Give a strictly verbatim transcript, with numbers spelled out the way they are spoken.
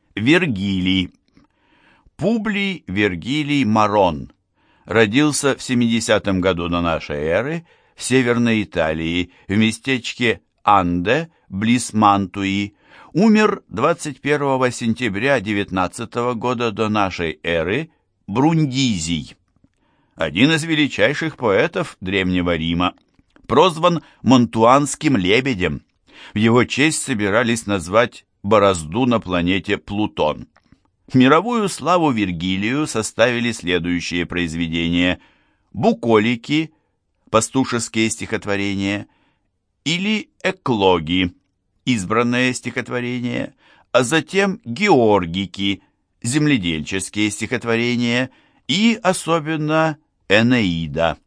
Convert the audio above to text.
Вергилий. Публий Вергилий Марон родился в семидесятом году до нашей эры в Северной Италии, в местечке Анде, близ Мантуи. Умер двадцать первого сентября девятнадцатого года до нашей эры, Брундизий. Один из величайших поэтов Древнего Рима, прозван Монтуанским лебедем. В его честь собирались назвать борозду на планете Плутон. Мировую славу Вергилию составили следующие произведения: «Буколики», пастушеские стихотворения, или «Эклоги», избранное стихотворение, а затем «Георгики», земледельческие стихотворения, и особенно «Энеида».